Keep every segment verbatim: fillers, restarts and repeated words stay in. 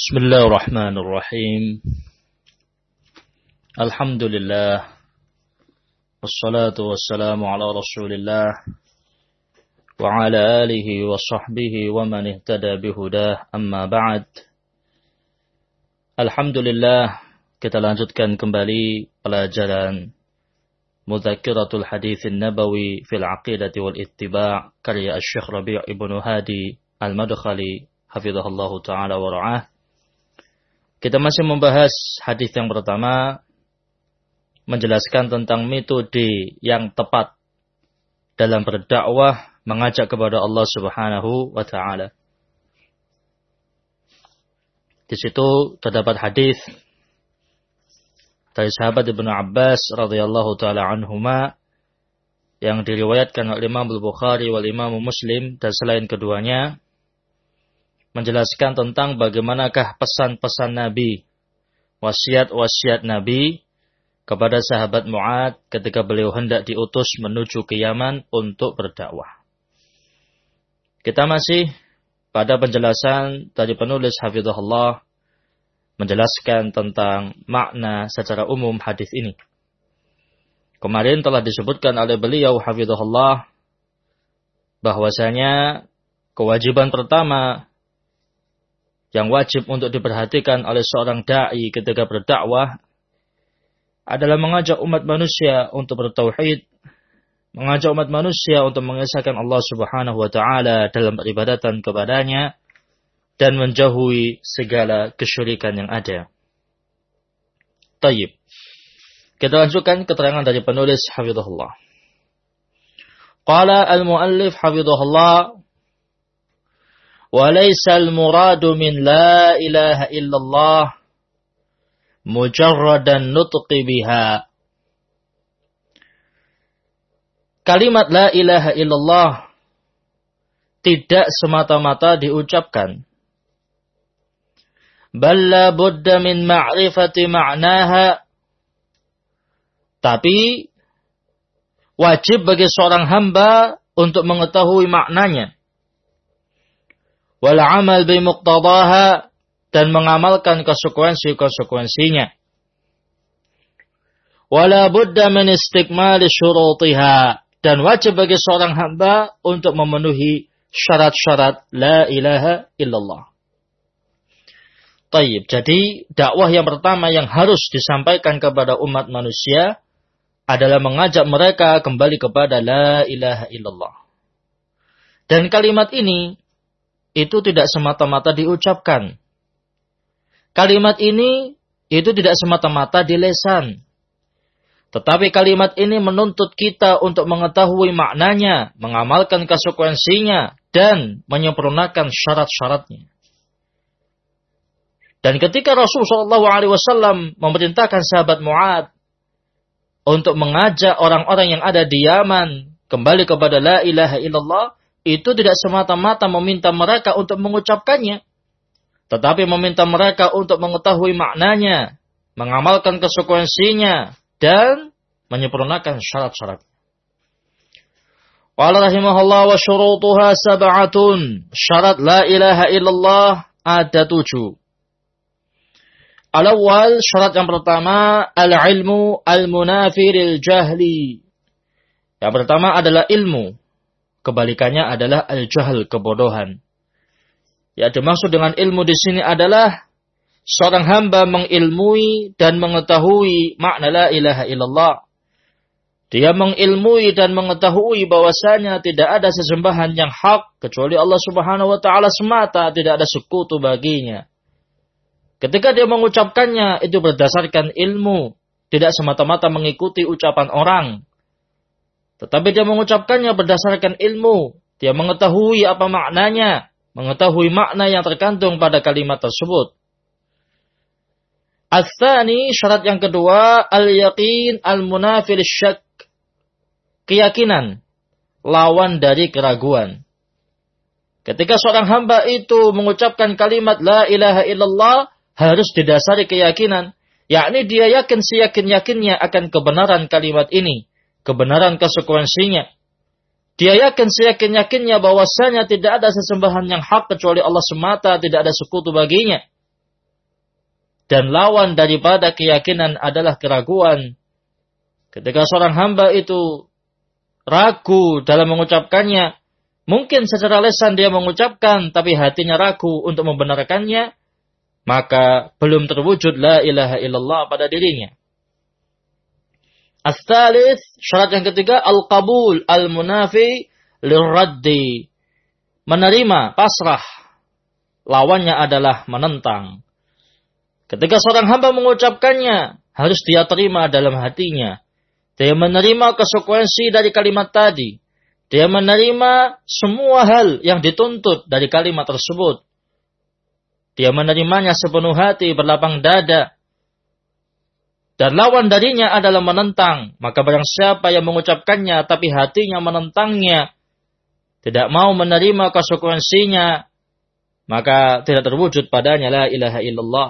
Bismillahirrahmanirrahim. Alhamdulillah. Wassalatu wassalamu ala Rasulillah wa ala alihi wa sahbihi wa man ihtada bihudah. Amma ba'd. Alhamdulillah, kita lanjutkan kembali pelajaran Mudzakkiratul Haditsin Nabawi fil Aqidati wal Ittiba' karya Asy-Syaikh Rabi' Ibnu Hadi Al-Madkhali hafizahullahu taala wa ra'ah. Kita masih membahas hadis yang pertama, menjelaskan tentang metode yang tepat dalam berdakwah mengajak kepada Allah Subhanahu wa taala. Di situ terdapat hadis dari sahabat Ibnu Abbas radhiyallahu taala anhuma yang diriwayatkan oleh Imam Al-Bukhari wal Imam Muslim dan selain keduanya, menjelaskan tentang bagaimanakah pesan-pesan Nabi, wasiat-wasiat Nabi kepada sahabat Mu'adz ketika beliau hendak diutus menuju ke Yaman untuk berdakwah. Kita masih pada penjelasan dari penulis hafizahullah menjelaskan tentang makna secara umum hadis ini. Kemarin telah disebutkan oleh beliau hafizahullah bahwasanya kewajiban pertama yang wajib untuk diperhatikan oleh seorang da'i ketika berdakwah adalah mengajak umat manusia untuk bertauhid, mengajak umat manusia untuk mengesahkan Allah Subhanahu wa taala dalam peribadatan kepadanya dan menjauhi segala kesyirikan yang ada. Tayyib. Kita lanjutkan keterangan dari penulis hafizahullah. Qala al-muallif hafizahullah, وَلَيْسَ الْمُرَادُ مِنْ لَا إِلَهَ إِلَّا اللَّهِ مُجَرَّدَ النُّطْقِ بِهَا. Kalimat la ilaha illallah tidak semata-mata diucapkan. بَلْ لَا بُدَّ مِنْ مَعْرِفَةِ مَعْنَاهَا. Tapi wajib bagi seorang hamba untuk mengetahui maknanya. Wal amal bi muqtadaha, dan mengamalkan konsekuensi-konsekuensinya. Wala budda min istikmal syurutiha, dan wajib bagi seorang hamba untuk memenuhi syarat-syarat la ilaha illallah. Tayyib, jadi dakwah yang pertama yang harus disampaikan kepada umat manusia adalah mengajak mereka kembali kepada la ilaha illallah. Dan kalimat ini itu tidak semata-mata diucapkan. Kalimat ini itu tidak semata-mata di lisan. Tetapi kalimat ini menuntut kita untuk mengetahui maknanya, mengamalkan konsekuensinya, dan menyempurnakan syarat-syaratnya. Dan ketika Rasulullah shallallahu alaihi wasallam memerintahkan sahabat Mu'adz untuk mengajak orang-orang yang ada di Yaman kembali kepada la ilaha illallah, itu tidak semata-mata meminta mereka untuk mengucapkannya, tetapi meminta mereka untuk mengetahui maknanya, mengamalkan konsekuensinya, dan menyempurnakan syarat-syarat. Qala rahimahullah wa syurutuha sab'atun. Syarat la ilaha illallah ada tujuh. Al-awwal, syarat yang pertama, al-ilmu al-munafiril jahli. Yang pertama adalah ilmu. Kebalikannya adalah al-jahl, kebodohan. Ya, dimaksud dengan ilmu di sini adalah seorang hamba mengilmui dan mengetahui makna la ilaha illallah. Dia mengilmui dan mengetahui bahwasanya tidak ada sesembahan yang hak kecuali Allah Subhanahu wa taala semata, tidak ada sekutu baginya. Ketika dia mengucapkannya itu berdasarkan ilmu, tidak semata-mata mengikuti ucapan orang. Tetapi dia mengucapkannya berdasarkan ilmu. Dia mengetahui apa maknanya. Mengetahui makna yang terkandung pada kalimat tersebut. Ats-tsani, syarat yang kedua, al-yaqin al-munafil syak. Keyakinan, lawan dari keraguan. Ketika seorang hamba itu mengucapkan kalimat la ilaha illallah, harus didasari keyakinan. Yakni dia yakin seyakin-yakinnya akan kebenaran kalimat ini. Kebenaran konsekuensinya. Dia yakin seyakin-yakinnya bahwasanya tidak ada sesembahan yang hak kecuali Allah semata, tidak ada sekutu baginya. Dan lawan daripada keyakinan adalah keraguan. Ketika seorang hamba itu ragu dalam mengucapkannya, mungkin secara lisan dia mengucapkan, tapi hatinya ragu untuk membenarkannya, maka belum terwujud la ilaha illallah pada dirinya. As-tsalits, syarat yang ketiga, al-qabul al-munafi lirraddi. Menerima, pasrah. Lawannya adalah menentang. Ketika seorang hamba mengucapkannya, harus dia terima dalam hatinya. Dia menerima konsekuensi dari kalimat tadi. Dia menerima semua hal yang dituntut dari kalimat tersebut. Dia menerimanya sepenuh hati, berlapang dada. Dan lawan darinya adalah menentang. Maka barang siapa yang mengucapkannya tapi hatinya menentangnya, tidak mau menerima konsekuensinya, maka tidak terwujud padanya la ilaha illallah.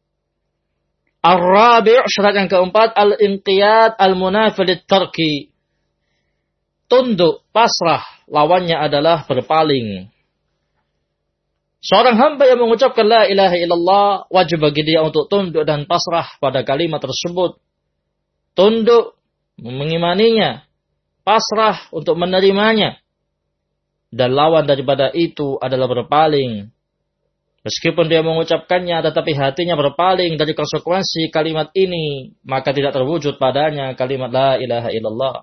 Ar-rabi', syarat yang keempat, al-inqiyad al-munafi lit-tarki. Tunduk, pasrah, lawannya adalah berpaling. Seorang hamba yang mengucapkan la ilaha illallah, wajib bagi dia untuk tunduk dan pasrah pada kalimat tersebut. Tunduk, mengimaninya. Pasrah untuk menerimanya. Dan lawan daripada itu adalah berpaling. Meskipun dia mengucapkannya, tetapi hatinya berpaling dari konsekuensi kalimat ini, maka tidak terwujud padanya kalimat la ilaha illallah.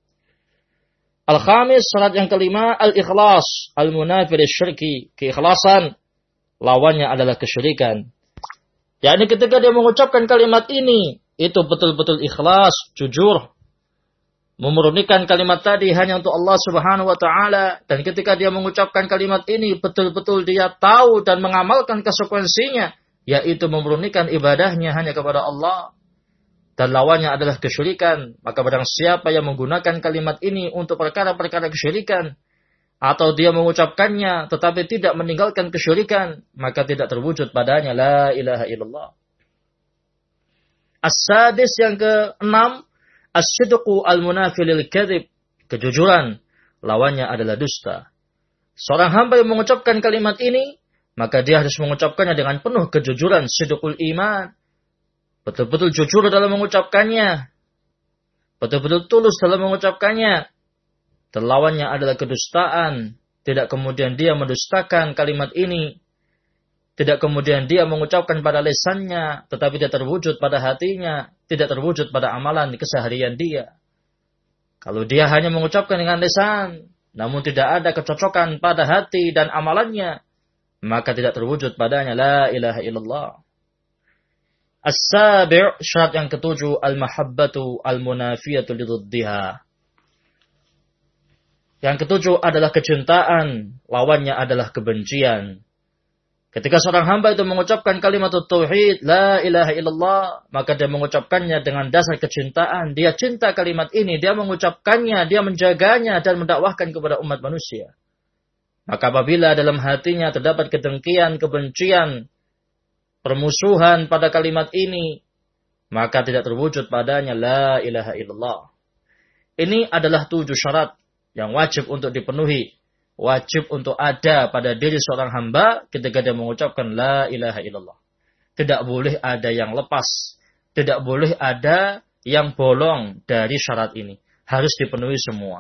Al-khamis, syarat yang kelima, al-ikhlas, al-munafi lisyirki, keikhlasan, lawannya adalah kesyirikan. Yakni ketika dia mengucapkan kalimat ini, itu betul-betul ikhlas, jujur, memurnikan kalimat tadi hanya untuk Allah Subhanahu wa taala, dan ketika dia mengucapkan kalimat ini betul-betul dia tahu dan mengamalkan konsekuensinya, yaitu memurnikan ibadahnya hanya kepada Allah, dan lawannya adalah kesyirikan. Maka barang siapa yang menggunakan kalimat ini untuk perkara-perkara kesyirikan, atau dia mengucapkannya tetapi tidak meninggalkan kesyirikan, maka tidak terwujud padanya la ilaha illallah. As-sadis, yang keenam, as-sidqu al-munafi lil-kadzib, kejujuran, lawannya adalah dusta. Seorang hamba yang mengucapkan kalimat ini, maka dia harus mengucapkannya dengan penuh kejujuran, sidqul iman. Betul-betul jujur dalam mengucapkannya. Betul-betul tulus dalam mengucapkannya. Dan lawannya adalah kedustaan. Tidak kemudian dia mendustakan kalimat ini. Tidak kemudian dia mengucapkan pada lisannya, tetapi tidak terwujud pada hatinya, tidak terwujud pada amalan keseharian dia. Kalau dia hanya mengucapkan dengan lisan, namun tidak ada kecocokan pada hati dan amalannya, maka tidak terwujud padanya la ilaha illallah. As-sabi', syarat yang ketujuh, al-mahabbatu al-munafiyatu liduddiha. Yang ketujuh adalah kecintaan, lawannya adalah kebencian. Ketika seorang hamba itu mengucapkan kalimat tauhid, la ilaha illallah, maka dia mengucapkannya dengan dasar kecintaan. Dia cinta kalimat ini, dia mengucapkannya, dia menjaganya dan mendakwahkan kepada umat manusia. Maka apabila dalam hatinya terdapat kedengkian, kebencian, permusuhan pada kalimat ini, maka tidak terwujud padanya la ilaha illallah. Ini adalah tujuh syarat yang wajib untuk dipenuhi. Wajib untuk ada pada diri seorang hamba ketika dia mengucapkan la ilaha illallah. Tidak boleh ada yang lepas. Tidak boleh ada yang bolong dari syarat ini. Harus dipenuhi semua.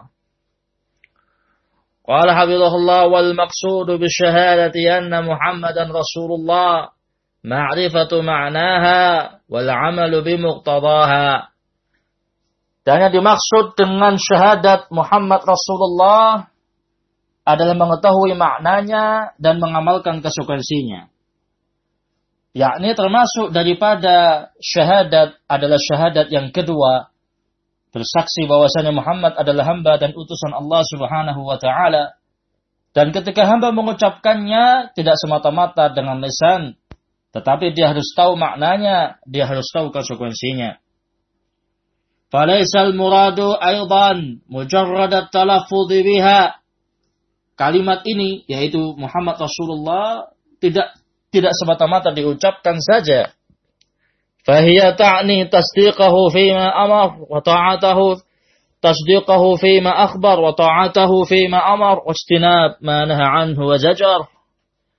Qala hafizahullah wal maqsudu bisyahadati anna Muhammadan Rasulullah ma'rifatu ma'naha wal 'amalu bimuqtadaha. Dan yang dimaksud dengan syahadat Muhammad Rasulullah adalah mengetahui maknanya dan mengamalkan konsekuensinya. Yakni termasuk daripada syahadat adalah syahadat yang kedua, bersaksi bahwasanya Muhammad adalah hamba dan utusan Allah Subhanahu wa taala. Dan ketika hamba mengucapkannya tidak semata-mata dengan lisan, tetapi dia harus tahu maknanya, dia harus tahu konsekuensinya. Falaisal muradu aidan mujarrad at-talaffuz biha. Kalimat ini, yaitu Muhammad Rasulullah, tidak tidak semata-mata diucapkan saja. Fahiya ta'ni tasdiqahu fima amar wa ta'atahu tasdiqahu fima akhbar wa ta'atahu fima amar wa istinab ma naha anhu wa zajar.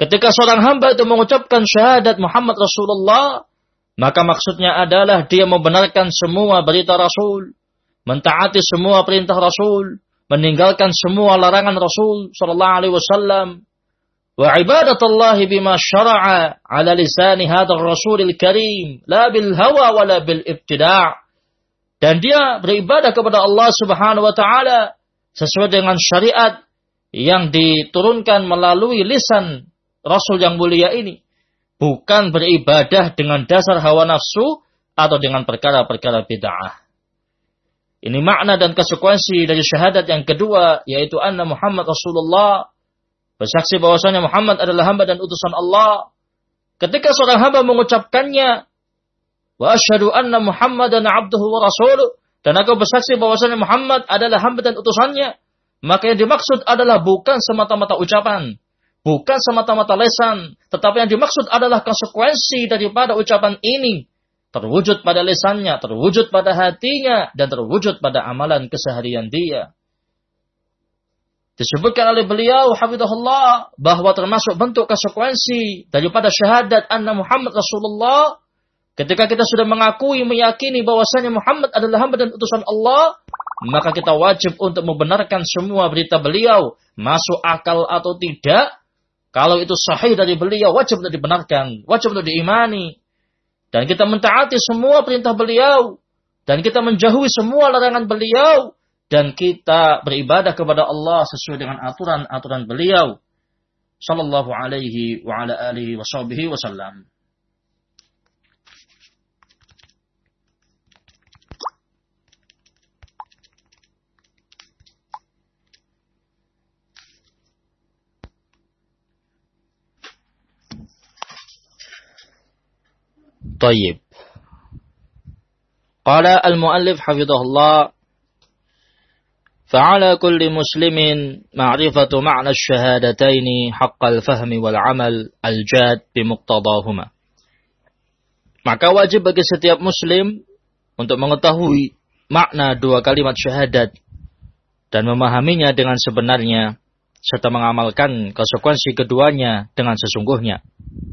Ketika seorang hamba itu mengucapkan syahadat Muhammad Rasulullah, maka maksudnya adalah dia membenarkan semua berita Rasul, mentaati semua perintah Rasul, meninggalkan semua larangan Rasul sallallahu alaihi wasallam, wa ibadatullahi bima syara'a ala lisani hadzal rasulil karim, la bil hawa wala bil ibtida'. Dan dia beribadah kepada Allah Subhanahu wa taala sesuai dengan syariat yang diturunkan melalui lisan Rasul yang mulia ini. Bukan beribadah dengan dasar hawa nafsu atau dengan perkara-perkara bid'ah. Ini makna dan konsekuensi dari syahadat yang kedua, yaitu anna Muhammad Rasulullah, bersaksi bahwasanya Muhammad adalah hamba dan utusan Allah. Ketika seorang hamba mengucapkannya, wa asyhadu anna Muhammadan abduhu wa rasuluh, dan aku bersaksi bahwasanya Muhammad adalah hamba dan utusannya, maka yang dimaksud adalah bukan semata-mata ucapan, bukan semata-mata lesan, tetapi yang dimaksud adalah konsekuensi daripada ucapan ini terwujud pada lesannya, terwujud pada hatinya, dan terwujud pada amalan keseharian dia. Disebutkan oleh beliau, hafizahullah, bahwa termasuk bentuk konsekuensi daripada syahadat anna Muhammad Rasulullah, ketika kita sudah mengakui, meyakini bahwasanya Muhammad adalah hamba dan utusan Allah, maka kita wajib untuk membenarkan semua berita beliau, masuk akal atau tidak. Kalau itu sahih dari beliau, wajib untuk dibenarkan, wajib untuk diimani. Dan kita mentaati semua perintah beliau, dan kita menjauhi semua larangan beliau, dan kita beribadah kepada Allah sesuai dengan aturan-aturan beliau sallallahu alaihi wa ala alihi wa sahbihi wasallam. طيب. قال المؤلف حفظه الله: فعلى كل مسلم معرفة معنى الشهادتين حق الفهم والعمل الجاد بمقتضاهما. Maka wajib bagi setiap muslim untuk mengetahui makna dua kalimat syahadat dan memahaminya dengan sebenarnya serta mengamalkan konsekuensi keduanya dengan sesungguhnya.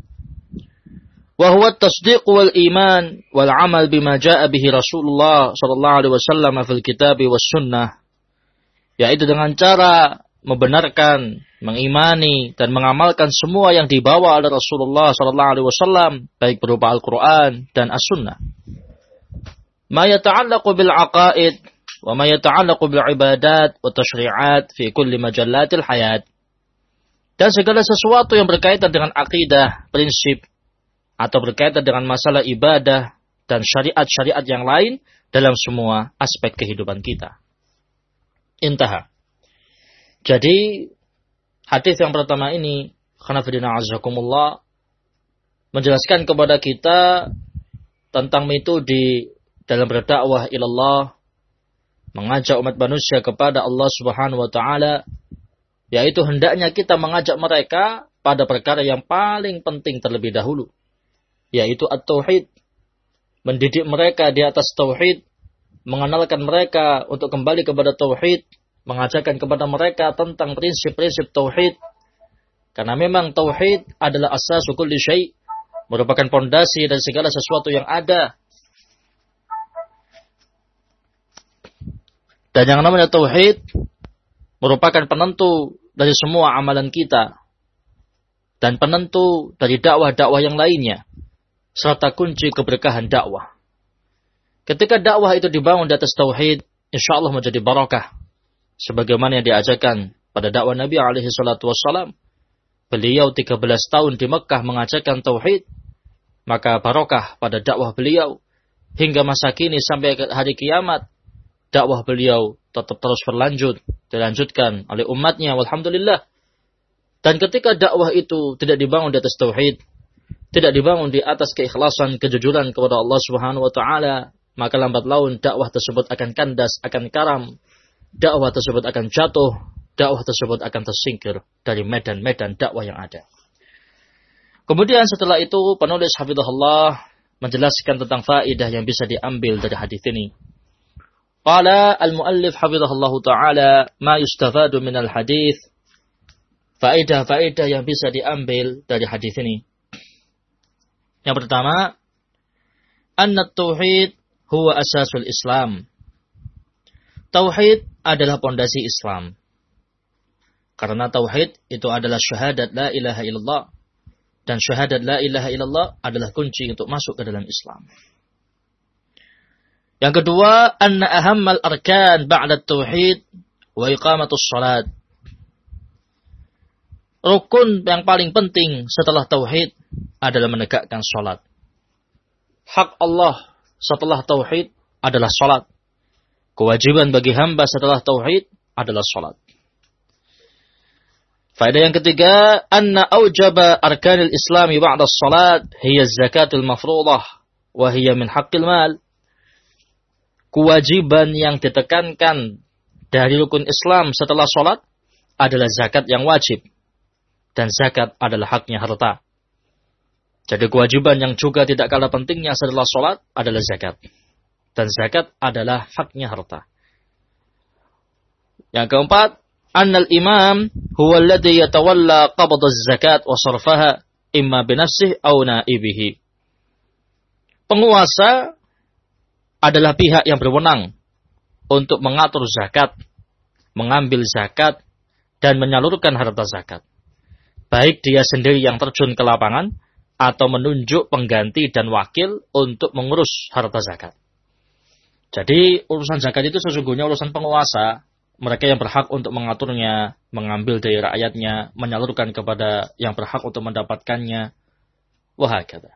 وهو التصديق والإيمان والعمل بما جاء به رسول الله صلى الله عليه وسلم في الكتاب والسنة, yaitu dengan cara membenarkan, mengimani dan mengamalkan semua yang dibawa oleh Rasulullah sallallahu alaihi wasallam, baik berupa Al-Qur'an dan As-Sunnah. Ma yata'allaqu bil 'aqaid wa ma yata'allaqu bil 'ibadat wa tashri'at fi kulli majallatil hayat. Dan segala sesuatu yang berkaitan dengan akidah, prinsip, atau berkaitan dengan masalah ibadah dan syariat-syariat yang lain dalam semua aspek kehidupan kita. Intaha. Jadi, hadis yang pertama ini, khonafidina azakumullah, menjelaskan kepada kita tentang metode dalam berdakwah ilallah, mengajak umat manusia kepada Allah Subhanahu wa taala, yaitu hendaknya kita mengajak mereka pada perkara yang paling penting terlebih dahulu, yaitu at-tauhid, mendidik mereka di atas tauhid, mengenalkan mereka untuk kembali kepada tauhid, mengajarkan kepada mereka tentang prinsip-prinsip tauhid, karena memang tauhid adalah asas kulli syai', merupakan pondasi dari segala sesuatu yang ada. Dan yang namanya tauhid merupakan penentu dari semua amalan kita dan penentu dari dakwah-dakwah yang lainnya, serta kunci keberkahan dakwah. Ketika dakwah itu dibangun di atas tauhid, insyaallah menjadi barakah. Sebagaimana yang diajarkan pada dakwah Nabi alaihi salatu wassalam. Beliau tiga belas tahun di Mekah mengajarkan tauhid, maka barakah pada dakwah beliau. Hingga masa kini sampai hari kiamat, dakwah beliau tetap terus berlanjut, dilanjutkan oleh umatnya, walhamdulillah. Dan ketika dakwah itu tidak dibangun di atas tauhid, tidak dibangun di atas keikhlasan, kejujuran kepada Allah Subhanahu wa taala, maka lambat laun dakwah tersebut akan kandas, akan karam. Dakwah tersebut akan jatuh, dakwah tersebut akan tersingkir dari medan-medan dakwah yang ada. Kemudian setelah itu penulis hafizahullah menjelaskan tentang faedah yang bisa diambil dari hadis ini. Qala al-muallif hafizahullah taala ma yustafadu min al-hadis faedah-faedah yang bisa diambil dari hadis ini. Yang pertama, anna tauhid huwa asasul Islam. Tauhid adalah pondasi Islam. Karena tauhid itu adalah syahadat la ilaha illallah. Dan syahadat la ilaha illallah adalah kunci untuk masuk ke dalam Islam. Yang kedua, anna ahammal arkan ba'da tauhid wa iqamatus salat. Rukun yang paling penting setelah tauhid adalah menegakkan salat. Hak Allah setelah tauhid adalah salat. Kewajiban bagi hamba setelah tauhid adalah salat. Faedah yang ketiga, anna aujaba arkanil islami ba'da salat hiya zakatul mafruḍah wa hiya min haqqil mal. Kewajiban yang ditekankan dari rukun Islam setelah salat adalah zakat yang wajib. Dan zakat adalah haknya harta. Jadi kewajiban yang juga tidak kalah pentingnya setelah salat adalah zakat. Dan zakat adalah haknya harta. Yang keempat, annal imam huwa alladhi yatawalla qabd az-zakat wa sarfaha imma binafsihi aw naibihi. Penguasa adalah pihak yang berwenang untuk mengatur zakat, mengambil zakat dan menyalurkan harta zakat. Baik dia sendiri yang terjun ke lapangan atau menunjuk pengganti dan wakil untuk mengurus harta zakat. Jadi urusan zakat itu sesungguhnya urusan penguasa. Mereka yang berhak untuk mengaturnya, mengambil dari rakyatnya, menyalurkan kepada yang berhak untuk mendapatkannya. Wahakata.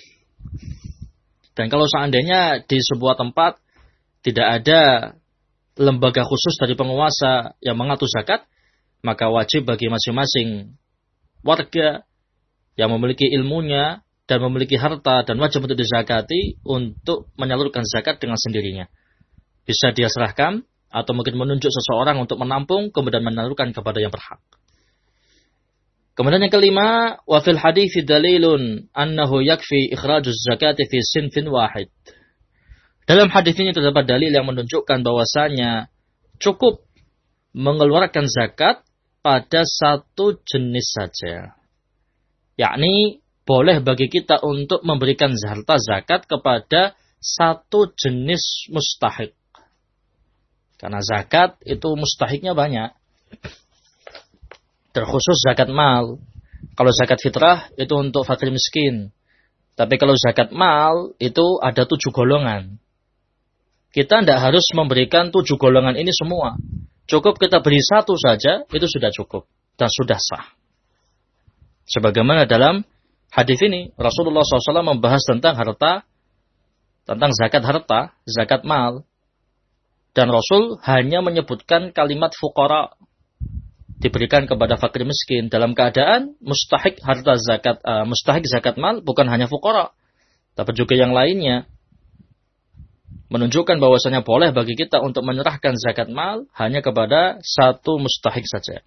Dan kalau seandainya di sebuah tempat tidak ada lembaga khusus dari penguasa yang mengatur zakat, maka wajib bagi masing-masing warga yang memiliki ilmunya dan memiliki harta dan wajib untuk dizakati untuk menyalurkan zakat dengan sendirinya. Bisa dia serahkan atau mungkin menunjuk seseorang untuk menampung kemudian menyalurkan kepada yang berhak. Kemudian yang kelima, wa fil hadithi dalilun annahu yakfi ikhrajuz zakati fi sinfin wahid. Dalam hadis ini terdapat dalil yang menunjukkan bahwasanya cukup mengeluarkan zakat pada satu jenis saja. Yakni boleh bagi kita untuk memberikan harta zakat kepada satu jenis mustahik. Karena zakat itu mustahiknya banyak. Terkhusus zakat mal. Kalau zakat fitrah itu untuk fakir miskin. Tapi kalau zakat mal itu ada tujuh golongan. Kita tidak harus memberikan tujuh golongan ini semua. Cukup kita beri satu saja, itu sudah cukup. Dan sudah sah. Sebagaimana dalam hadis ini, Rasulullah shallallahu alaihi wasallam membahas tentang harta, tentang zakat harta, zakat mal. Dan Rasul hanya menyebutkan kalimat fuqara, diberikan kepada fakir miskin dalam keadaan mustahik harta zakat, uh, mustahik zakat mal bukan hanya fuqara, tapi juga yang lainnya. Menunjukkan bahwasanya boleh bagi kita untuk menyerahkan zakat mal hanya kepada satu mustahik saja.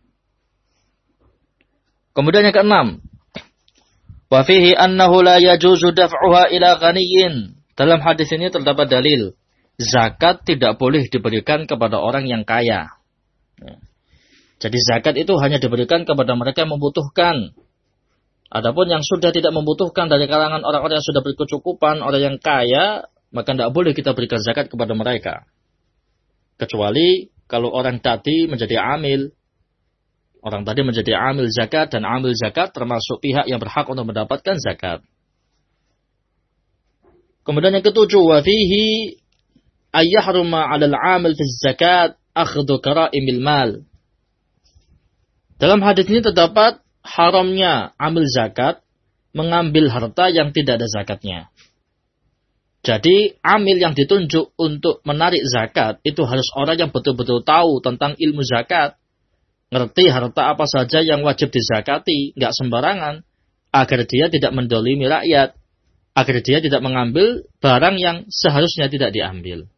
Kemudian yang keenam, wa fihi annahu la yajuzu daf'uha ila ghaniyyin. Dalam hadis ini terdapat dalil zakat tidak boleh diberikan kepada orang yang kaya. Jadi zakat itu hanya diberikan kepada mereka yang membutuhkan. Adapun yang sudah tidak membutuhkan dari kalangan orang-orang yang sudah berkecukupan, orang yang kaya, maka tidak boleh kita berikan zakat kepada mereka. Kecuali kalau orang tadi menjadi amil. Orang tadi menjadi amil zakat, dan amil zakat termasuk pihak yang berhak untuk mendapatkan zakat. Kemudian yang ketujuh, wa fihi ayyahruma 'alal 'amil fi zakat akhdhu kara'imil mal. Dalam hadis ini terdapat haramnya amil zakat mengambil harta yang tidak ada zakatnya. Jadi amil yang ditunjuk untuk menarik zakat itu harus orang yang betul-betul tahu tentang ilmu zakat. Ngerti harta apa saja yang wajib dizakati, nggak sembarangan, agar dia tidak mendolimi rakyat, agar dia tidak mengambil barang yang seharusnya tidak diambil.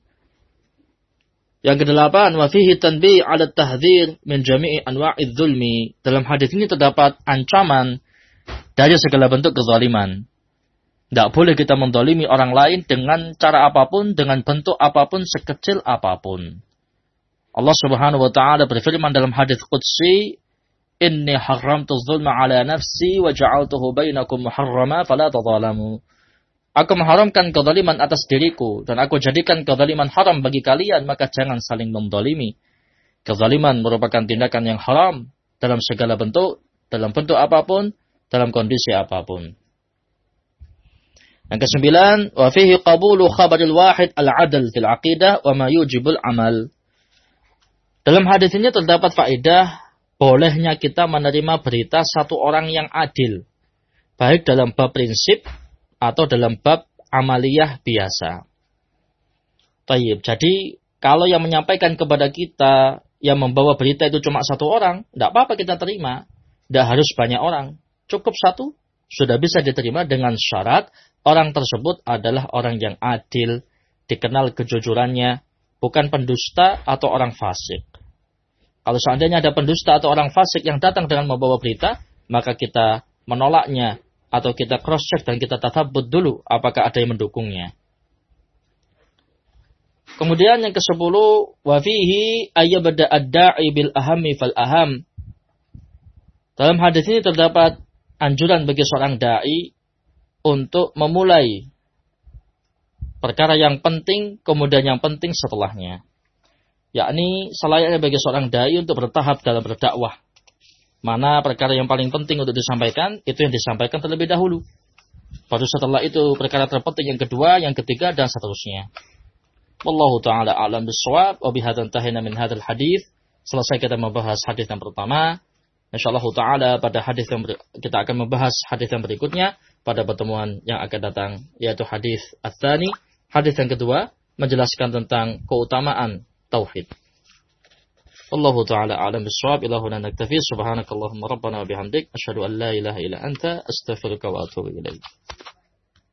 Yang kedelapan, wa fihi tanbih 'ala tahdhir min jami'i anwa'idz zulmi. Dalam hadis ini terdapat ancaman dari segala bentuk kezaliman. Tidak boleh kita mendolimi orang lain dengan cara apapun, dengan bentuk apapun, sekecil apapun. Allah Subhanahu wa taala berfirman dalam hadis qudsi, inni haramtu dzulma ala nafsi wa ja'altuhu bainakum muharrama fala tadzalamu. Aku mengharamkan kezaliman atas diriku dan aku jadikan kezaliman haram bagi kalian, maka jangan saling menzalimi. Kezaliman merupakan tindakan yang haram dalam segala bentuk, dalam bentuk apapun, dalam kondisi apapun. Yang kesembilan, wa fihi qabulu khabaril wahid al-'adl fil 'aqidah wa ma yujibul amal. Dalam hadis ini terdapat faedah bolehnya kita menerima berita satu orang yang adil, baik dalam bab prinsip atau dalam bab amaliyah biasa. Tayyib. Jadi, kalau yang menyampaikan kepada kita, yang membawa berita itu cuma satu orang, tidak apa-apa kita terima. Tidak harus banyak orang. Cukup satu, sudah bisa diterima dengan syarat orang tersebut adalah orang yang adil, dikenal kejujurannya, bukan pendusta atau orang fasik. Kalau seandainya ada pendusta atau orang fasik yang datang dengan membawa berita, maka kita menolaknya, atau kita cross-check dan kita tathabbut dulu apakah ada yang mendukungnya. Kemudian yang kesepuluh, wa fihi ayyabda ad-da'i bil ahammi fal aham. Dalam hadis ini terdapat anjuran bagi seorang dai untuk memulai perkara yang penting, kemudian yang penting setelahnya. Yakni selayaknya bagi seorang dai untuk bertahap dalam berdakwah. Mana perkara yang paling penting untuk disampaikan, itu yang disampaikan terlebih dahulu. Baru setelah itu perkara terpenting yang kedua, yang ketiga, dan seterusnya. Wallahu ta'ala a'lam bis-shawab, wa bihadzal tahina min hadzal hadits. Selesai kita membahas hadis yang pertama. Insyaallah ta'ala pada hadis yang ber... kita akan membahas hadis yang berikutnya pada pertemuan yang akan datang, yaitu hadis ats-tsani. Hadis yang kedua menjelaskan tentang keutamaan tauhid. Wallahu ta'ala a'lam bis-shawab. Ila huna naktafi. Subhanakallahumma rabbana wa bihamdik asyhadu an la ilaha illa anta astaghfiruka wa atubu ilaik.